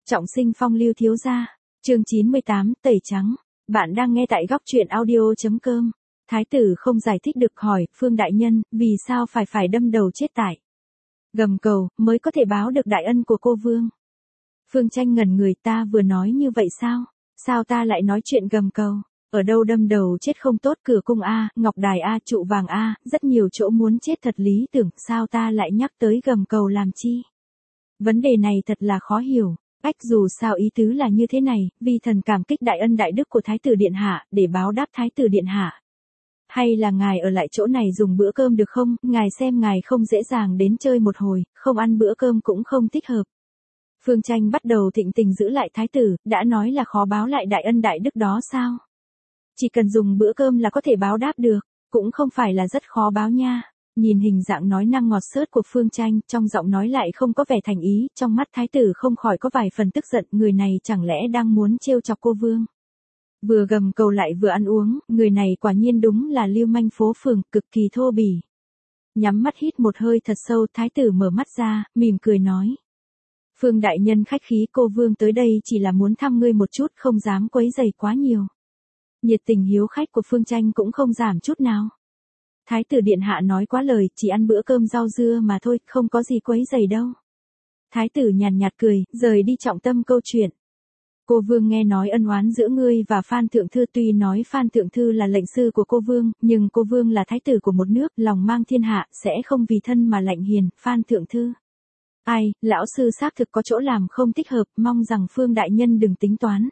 Trọng sinh phong lưu thiếu gia, chương 98, tẩy trắng. Bạn đang nghe tại góc truyện audio.com. Thái tử không giải thích được hỏi, Phương đại nhân, vì sao phải đâm đầu chết tại Gầm Cầu, mới có thể báo được đại ân của cô vương. Phương Tranh ngẩn người, ta vừa nói như vậy sao? Sao ta lại nói chuyện Gầm Cầu? Ở đâu đâm đầu chết không tốt, cửa cung A, ngọc đài A, trụ vàng A, rất nhiều chỗ muốn chết thật lý tưởng, sao ta lại nhắc tới Gầm Cầu làm chi? Vấn đề này thật là khó hiểu. Dù sao ý tứ là như thế này, vi thần cảm kích đại ân đại đức của Thái tử Điện Hạ, để báo đáp Thái tử Điện Hạ. Hay là ngài ở lại chỗ này dùng bữa cơm được không, ngài xem ngài không dễ dàng đến chơi một hồi, không ăn bữa cơm cũng không thích hợp. Phương Tranh bắt đầu thịnh tình giữ lại Thái tử, đã nói là khó báo lại đại ân đại đức đó sao? Chỉ cần dùng bữa cơm là có thể báo đáp được, cũng không phải là rất khó báo nha. Nhìn hình dạng nói năng ngọt xớt của Phương Tranh, trong giọng nói lại không có vẻ thành ý, trong mắt Thái tử không khỏi có vài phần tức giận, người này chẳng lẽ đang muốn trêu chọc cô vương. Vừa Gầm Cầu lại vừa ăn uống, người này quả nhiên đúng là lưu manh phố phường, cực kỳ thô bỉ. Nhắm mắt hít một hơi thật sâu, Thái tử mở mắt ra, mỉm cười nói. Phương đại nhân khách khí, cô vương tới đây chỉ là muốn thăm ngươi một chút, không dám quấy rầy quá nhiều. Nhiệt tình hiếu khách của Phương Tranh cũng không giảm chút nào. Thái tử Điện Hạ nói quá lời, chỉ ăn bữa cơm rau dưa mà thôi, không có gì quấy rầy đâu. Thái tử nhàn nhạt cười, rời đi trọng tâm câu chuyện. Cô vương nghe nói ân oán giữa ngươi và Phan Thượng Thư, tuy nói Phan Thượng Thư là lệnh sư của cô vương, nhưng cô vương là thái tử của một nước, lòng mang thiên hạ, sẽ không vì thân mà lạnh hiền, Phan Thượng Thư. Ai, lão sư xác thực có chỗ làm không thích hợp, mong rằng Phương đại nhân đừng tính toán.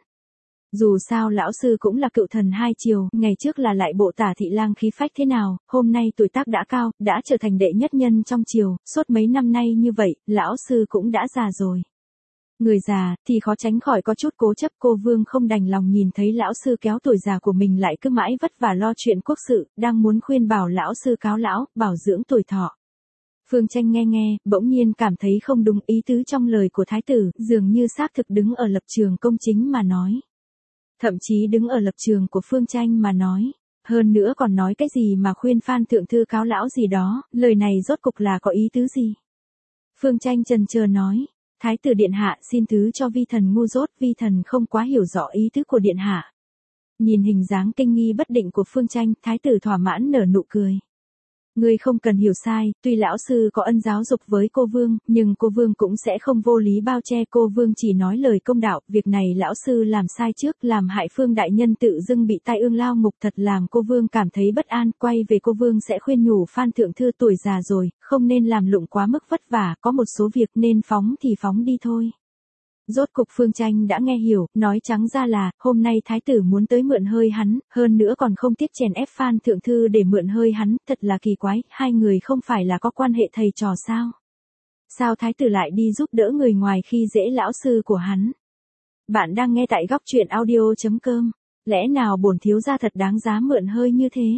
Dù sao lão sư cũng là cựu thần hai triều, ngày trước là lại bộ tả thị lang khí phách thế nào, hôm nay tuổi tác đã cao, đã trở thành đệ nhất nhân trong triều, suốt mấy năm nay như vậy, lão sư cũng đã già rồi. Người già, thì khó tránh khỏi có chút cố chấp, cô vương không đành lòng nhìn thấy lão sư kéo tuổi già của mình lại cứ mãi vất vả lo chuyện quốc sự, đang muốn khuyên bảo lão sư cáo lão, bảo dưỡng tuổi thọ. Phương Tranh nghe, bỗng nhiên cảm thấy không đúng, ý tứ trong lời của thái tử, dường như xác thực đứng ở lập trường công chính mà nói. Thậm chí đứng ở lập trường của Phương Tranh mà nói. Hơn nữa còn nói cái gì mà khuyên Phan Thượng Thư cáo lão gì đó, lời này rốt cục là có ý tứ gì? Phương Tranh chần chờ nói. Thái tử Điện Hạ xin thứ cho vi thần ngu dốt, vi thần không quá hiểu rõ ý tứ của Điện Hạ. Nhìn hình dáng kinh nghi bất định của Phương Tranh, thái tử thỏa mãn nở nụ cười. Ngươi không cần hiểu sai, tuy lão sư có ân giáo dục với cô vương, nhưng cô vương cũng sẽ không vô lý bao che, cô vương chỉ nói lời công đạo, việc này lão sư làm sai trước, làm hại Phương đại nhân tự dưng bị tai ương lao ngục, thật làm cô vương cảm thấy bất an, quay về cô vương sẽ khuyên nhủ Phan Thượng Thư tuổi già rồi, không nên làm lụng quá mức vất vả, có một số việc nên phóng thì phóng đi thôi. Rốt cục Phương Tranh đã nghe hiểu, nói trắng ra là, hôm nay thái tử muốn tới mượn hơi hắn, hơn nữa còn không tiếc chèn ép Phan Thượng Thư để mượn hơi hắn, thật là kỳ quái, hai người không phải là có quan hệ thầy trò sao? Sao thái tử lại đi giúp đỡ người ngoài khi dễ lão sư của hắn? Bạn đang nghe tại góc truyện audio.com, lẽ nào bổn thiếu gia thật đáng giá mượn hơi như thế?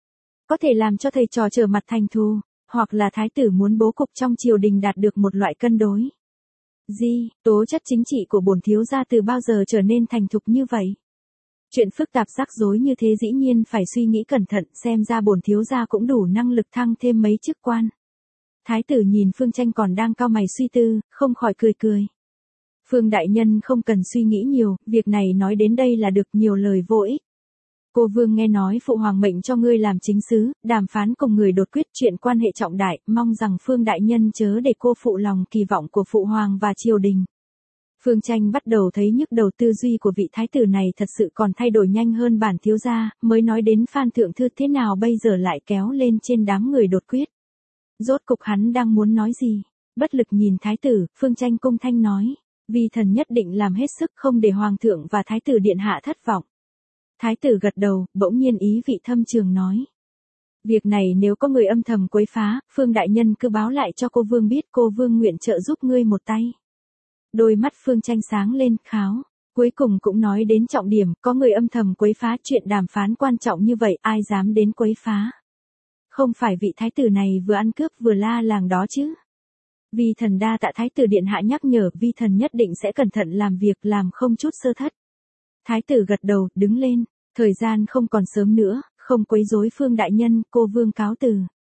Có thể làm cho thầy trò trở mặt thành thù, hoặc là thái tử muốn bố cục trong triều đình đạt được một loại cân đối. Tố chất chính trị của bổn thiếu gia từ bao giờ trở nên thành thục như vậy? Chuyện phức tạp rắc rối như thế dĩ nhiên phải suy nghĩ cẩn thận, xem ra bổn thiếu gia cũng đủ năng lực thăng thêm mấy chức quan. Thái tử nhìn Phương Tranh còn đang cau mày suy tư, không khỏi cười. Phương đại nhân không cần suy nghĩ nhiều, việc này nói đến đây là được, nhiều lời vô ích. Cô vương nghe nói phụ hoàng mệnh cho ngươi làm chính sứ, đàm phán cùng người đột quyết chuyện quan hệ trọng đại, mong rằng Phương đại nhân chớ để cô phụ lòng kỳ vọng của phụ hoàng và triều đình. Phương Tranh bắt đầu thấy nhức đầu, tư duy của vị thái tử này thật sự còn thay đổi nhanh hơn bản thiếu gia, mới nói đến Phan Thượng Thư thế nào bây giờ lại kéo lên trên đám người đột quyết. Rốt cục hắn đang muốn nói gì? Bất lực nhìn thái tử, Phương Tranh cung thanh nói, vi thần nhất định làm hết sức không để hoàng thượng và thái tử Điện Hạ thất vọng. Thái tử gật đầu, bỗng nhiên ý vị thâm trường nói. Việc này nếu có người âm thầm quấy phá, Phương đại nhân cứ báo lại cho cô vương biết, cô vương nguyện trợ giúp ngươi một tay. Đôi mắt Phương Tranh sáng lên, kháo. Cuối cùng cũng nói đến trọng điểm, có người âm thầm quấy phá, chuyện đàm phán quan trọng như vậy, ai dám đến quấy phá. Không phải vị thái tử này vừa ăn cướp vừa la làng đó chứ. Vi thần đa tạ thái tử Điện Hạ nhắc nhở, vi thần nhất định sẽ cẩn thận làm việc, làm không chút sơ thất. Thái tử gật đầu, đứng lên. Thời gian không còn sớm nữa, không quấy rối Phương đại nhân, cô vương cáo từ.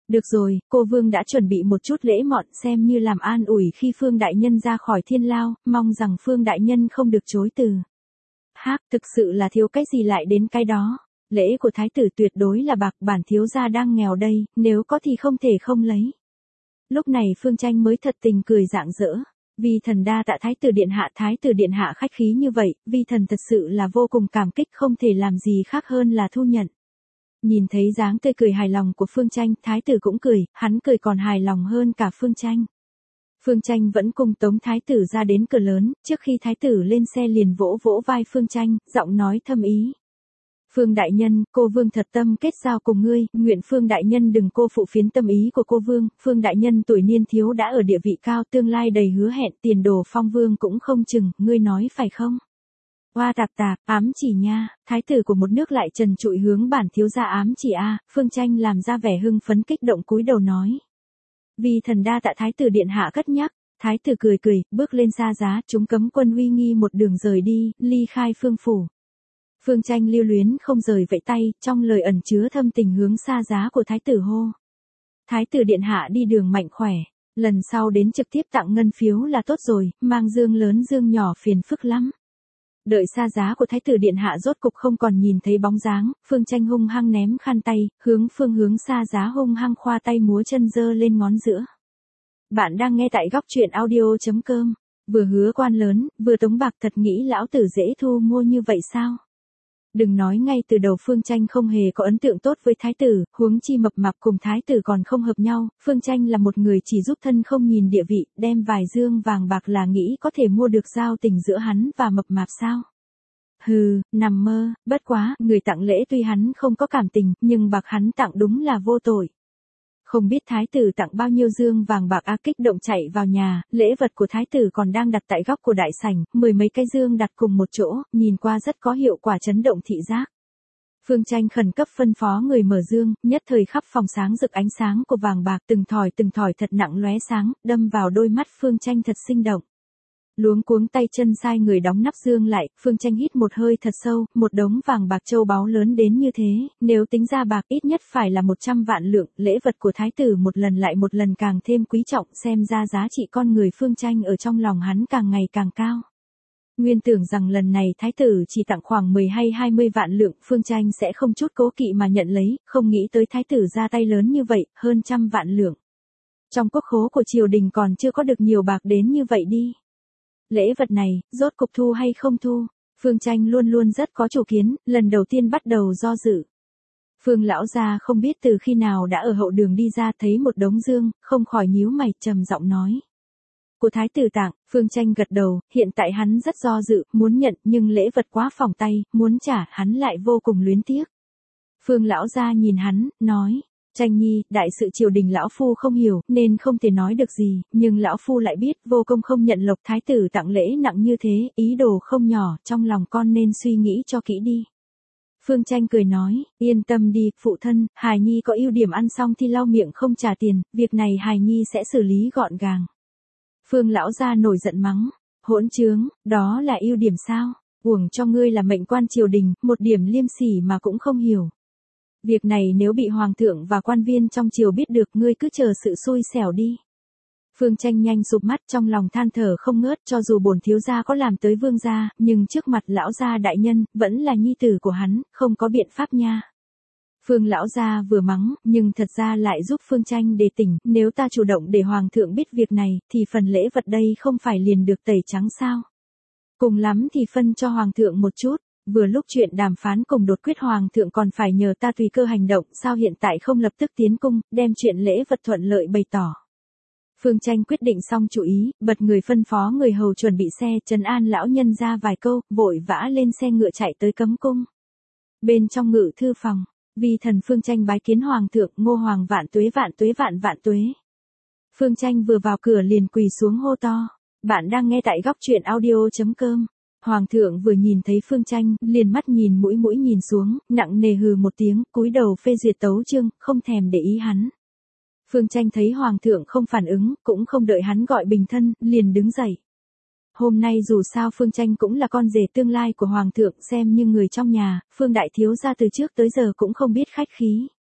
Được rồi, cô Vương đã chuẩn bị một chút lễ mọn xem như làm an ủi khi Phương đại nhân ra khỏi thiên lao, mong rằng Phương đại nhân không được chối từ. Hác, thực sự là thiếu cái gì lại đến cái đó. Lễ của thái tử tuyệt đối là bạc, bản thiếu gia đang nghèo đây, nếu có thì không thể không lấy. Lúc này Phương Tranh mới thật tình cười rạng rỡ. Vi thần đa tạ thái tử điện hạ khách khí như vậy, vi thần thật sự là vô cùng cảm kích, không thể làm gì khác hơn là thu nhận. Nhìn thấy dáng tươi cười hài lòng của Phương Tranh, thái tử cũng cười, hắn cười còn hài lòng hơn cả Phương Tranh. Phương Tranh vẫn cùng tống thái tử ra đến cửa lớn, trước khi thái tử lên xe liền vỗ vỗ vai Phương Tranh, giọng nói thâm ý. Phương đại nhân, cô Vương thật tâm kết giao cùng ngươi, nguyện Phương đại nhân đừng cô phụ phiến tâm ý của cô Vương, Phương đại nhân tuổi niên thiếu đã ở địa vị cao, tương lai đầy hứa hẹn, tiền đồ phong vương cũng không chừng, ngươi nói phải không? Oa tạp tạp, ám chỉ nha, thái tử của một nước lại trần trụi hướng bản thiếu gia ám chỉ a. Phương Tranh làm ra vẻ hưng phấn kích động cúi đầu nói. Vì thần đa tạ thái tử điện hạ cất nhắc, thái tử cười cười, bước lên xa giá, chúng cấm quân uy nghi một đường rời đi, ly khai phương phủ. Phương Tranh lưu luyến không rời vẫy tay, trong lời ẩn chứa thâm tình hướng xa giá của thái tử hô. Thái tử điện hạ đi đường mạnh khỏe, lần sau đến trực tiếp tặng ngân phiếu là tốt rồi, mang dương lớn dương nhỏ phiền phức lắm. Đợi xa giá của thái tử điện hạ rốt cục không còn nhìn thấy bóng dáng, Phương Tranh hung hăng ném khăn tay, hướng xa giá hung hăng khoa tay múa chân giơ lên ngón giữa. Bạn đang nghe tại góc truyện audio.com, vừa hứa quan lớn, vừa tống bạc thật nghĩ lão tử dễ thu mua như vậy sao? Đừng nói ngay từ đầu Phương Tranh không hề có ấn tượng tốt với thái tử, huống chi mập mạp cùng thái tử còn không hợp nhau, Phương Tranh là một người chỉ giúp thân không nhìn địa vị, đem vài dương vàng bạc là nghĩ có thể mua được giao tình giữa hắn và mập mạp sao? Hừ, nằm mơ, bất quá, người tặng lễ tuy hắn không có cảm tình, nhưng bạc hắn tặng đúng là vô tội. Không biết thái tử tặng bao nhiêu dương vàng bạc kích động chạy vào nhà, lễ vật của thái tử còn đang đặt tại góc của đại sảnh, 10 mấy cái dương đặt cùng một chỗ, nhìn qua rất có hiệu quả chấn động thị giác. Phương Tranh khẩn cấp phân phó người mở dương, nhất thời khắp phòng sáng rực ánh sáng của vàng bạc từng thỏi thật nặng lóe sáng, đâm vào đôi mắt Phương Tranh thật sinh động. Luống cuống tay chân sai người đóng nắp dương lại, Phương Tranh hít một hơi thật sâu, một đống vàng bạc châu báu lớn đến như thế, nếu tính ra bạc ít nhất phải là 100 vạn lượng, lễ vật của thái tử một lần lại một lần càng thêm quý trọng, xem ra giá trị con người Phương Tranh ở trong lòng hắn càng ngày càng cao. Nguyên tưởng rằng lần này thái tử chỉ tặng khoảng 10 hay 20 vạn lượng, Phương Tranh sẽ không chút cố kỵ mà nhận lấy, không nghĩ tới thái tử ra tay lớn như vậy, hơn 100 vạn lượng. Trong quốc khố của triều đình còn chưa có được nhiều bạc đến như vậy đi. Lễ vật này, rốt cục thu hay không thu? Phương Tranh luôn luôn rất có chủ kiến, lần đầu tiên bắt đầu do dự. Phương lão gia không biết từ khi nào đã ở hậu đường đi ra thấy một đống dương, không khỏi nhíu mày trầm giọng nói. Của thái tử tặng, Phương Tranh gật đầu, hiện tại hắn rất do dự, muốn nhận nhưng lễ vật quá phỏng tay, muốn trả hắn lại vô cùng luyến tiếc. Phương lão gia nhìn hắn, nói. Tranh nhi, đại sự triều đình lão phu không hiểu, nên không thể nói được gì, nhưng lão phu lại biết, vô công không nhận lộc, thái tử tặng lễ nặng như thế, ý đồ không nhỏ, trong lòng con nên suy nghĩ cho kỹ đi. Phương Tranh cười nói, yên tâm đi, phụ thân, hài nhi có ưu điểm ăn xong thì lau miệng không trả tiền, việc này hài nhi sẽ xử lý gọn gàng. Phương lão gia nổi giận mắng, hỗn trướng, đó là ưu điểm sao? Uổng cho ngươi là mệnh quan triều đình, một điểm liêm sỉ mà cũng không hiểu. Việc này nếu bị hoàng thượng và quan viên trong triều biết được, ngươi cứ chờ sự xui xẻo đi. Phương Tranh nhanh sụp mắt, trong lòng than thở không ngớt, cho dù bổn thiếu gia có làm tới vương gia, nhưng trước mặt lão gia đại nhân, vẫn là nhi tử của hắn, không có biện pháp nha. Phương lão gia vừa mắng, nhưng thật ra lại giúp Phương Tranh đề tỉnh, nếu ta chủ động để hoàng thượng biết việc này, thì phần lễ vật đây không phải liền được tẩy trắng sao? Cùng lắm thì phân cho hoàng thượng một chút. Vừa lúc chuyện đàm phán cùng đột quyết hoàng thượng còn phải nhờ ta tùy cơ hành động, sao hiện tại không lập tức tiến cung, đem chuyện lễ vật thuận lợi bày tỏ. Phương Tranh quyết định xong chủ ý, bật người phân phó người hầu chuẩn bị xe, trấn an lão nhân ra vài câu, vội vã lên xe ngựa chạy tới cấm cung. Bên trong ngự thư phòng, vi thần Phương Tranh bái kiến hoàng thượng, Ngô hoàng vạn tuế vạn tuế vạn vạn tuế. Phương Tranh vừa vào cửa liền quỳ xuống hô to. Bạn đang nghe tại góc truyện audio.com. Hoàng thượng vừa nhìn thấy Phương Tranh, liền mắt nhìn mũi nhìn xuống, nặng nề hừ một tiếng, cúi đầu phê duyệt tấu chương, không thèm để ý hắn. Phương Tranh thấy hoàng thượng không phản ứng, cũng không đợi hắn gọi bình thân, liền đứng dậy. Hôm nay dù sao Phương Tranh cũng là con rể tương lai của hoàng thượng, xem như người trong nhà, Phương đại thiếu gia từ trước tới giờ cũng không biết khách khí.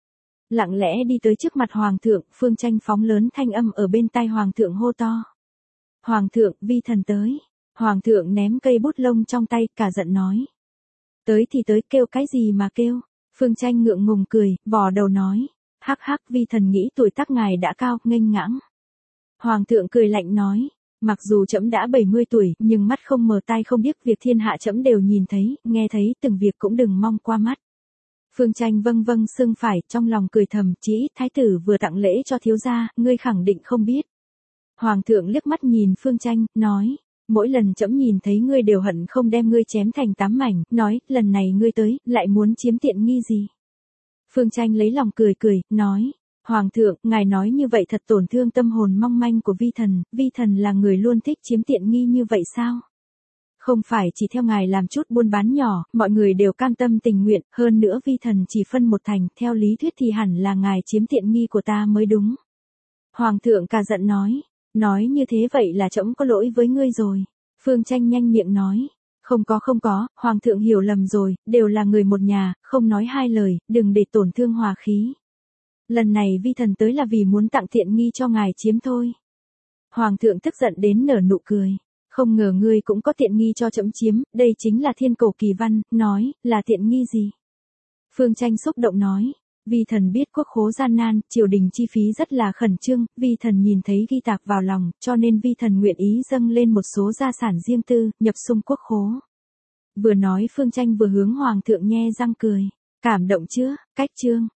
Lặng lẽ đi tới trước mặt hoàng thượng, Phương Tranh phóng lớn thanh âm ở bên tai hoàng thượng hô to. Hoàng thượng, vi thần tới. Hoàng thượng ném cây bút lông trong tay, cả giận nói. Tới thì tới, kêu cái gì mà kêu. Phương Tranh ngượng ngùng cười, vò đầu nói. Hắc hắc, vi thần nghĩ tuổi tác ngài đã cao, nghênh ngãng. Hoàng thượng cười lạnh nói. Mặc dù trẫm đã 70 tuổi, nhưng mắt không mờ tai không điếc, việc thiên hạ trẫm đều nhìn thấy, nghe thấy, từng việc cũng đừng mong qua mắt. Phương Tranh vâng vâng xưng phải, trong lòng cười thầm, chỉ thái tử vừa tặng lễ cho thiếu gia, ngươi khẳng định không biết. Hoàng thượng liếc mắt nhìn Phương Tranh, nói, mỗi lần trẫm nhìn thấy ngươi đều hận không đem ngươi chém thành 8 mảnh, nói, lần này ngươi tới, lại muốn chiếm tiện nghi gì. Phương Tranh lấy lòng cười cười, nói, Hoàng thượng, ngài nói như vậy thật tổn thương tâm hồn mong manh của vi thần là người luôn thích chiếm tiện nghi như vậy sao? Không phải chỉ theo ngài làm chút buôn bán nhỏ, mọi người đều cam tâm tình nguyện, hơn nữa vi thần chỉ phân một thành, theo lý thuyết thì hẳn là ngài chiếm tiện nghi của ta mới đúng. Hoàng thượng cả giận nói như thế vậy là trẫm có lỗi với ngươi rồi. Phương Tranh nhanh miệng nói, không có, Hoàng thượng hiểu lầm rồi, đều là người một nhà, không nói hai lời, đừng để tổn thương hòa khí. Lần này vi thần tới là vì muốn tặng tiện nghi cho ngài chiếm thôi. Hoàng thượng tức giận đến nở nụ cười. Không ngờ ngươi cũng có tiện nghi cho trẫm chiếm, đây chính là thiên cổ kỳ văn, nói, là tiện nghi gì? Phương Tranh xúc động nói, vi thần biết quốc khố gian nan, triều đình chi phí rất là khẩn trương, vi thần nhìn thấy ghi tạc vào lòng, cho nên vi thần nguyện ý dâng lên một số gia sản riêng tư, nhập sung quốc khố. Vừa nói Phương Tranh vừa hướng hoàng thượng nhe răng cười, cảm động chưa, cách chương.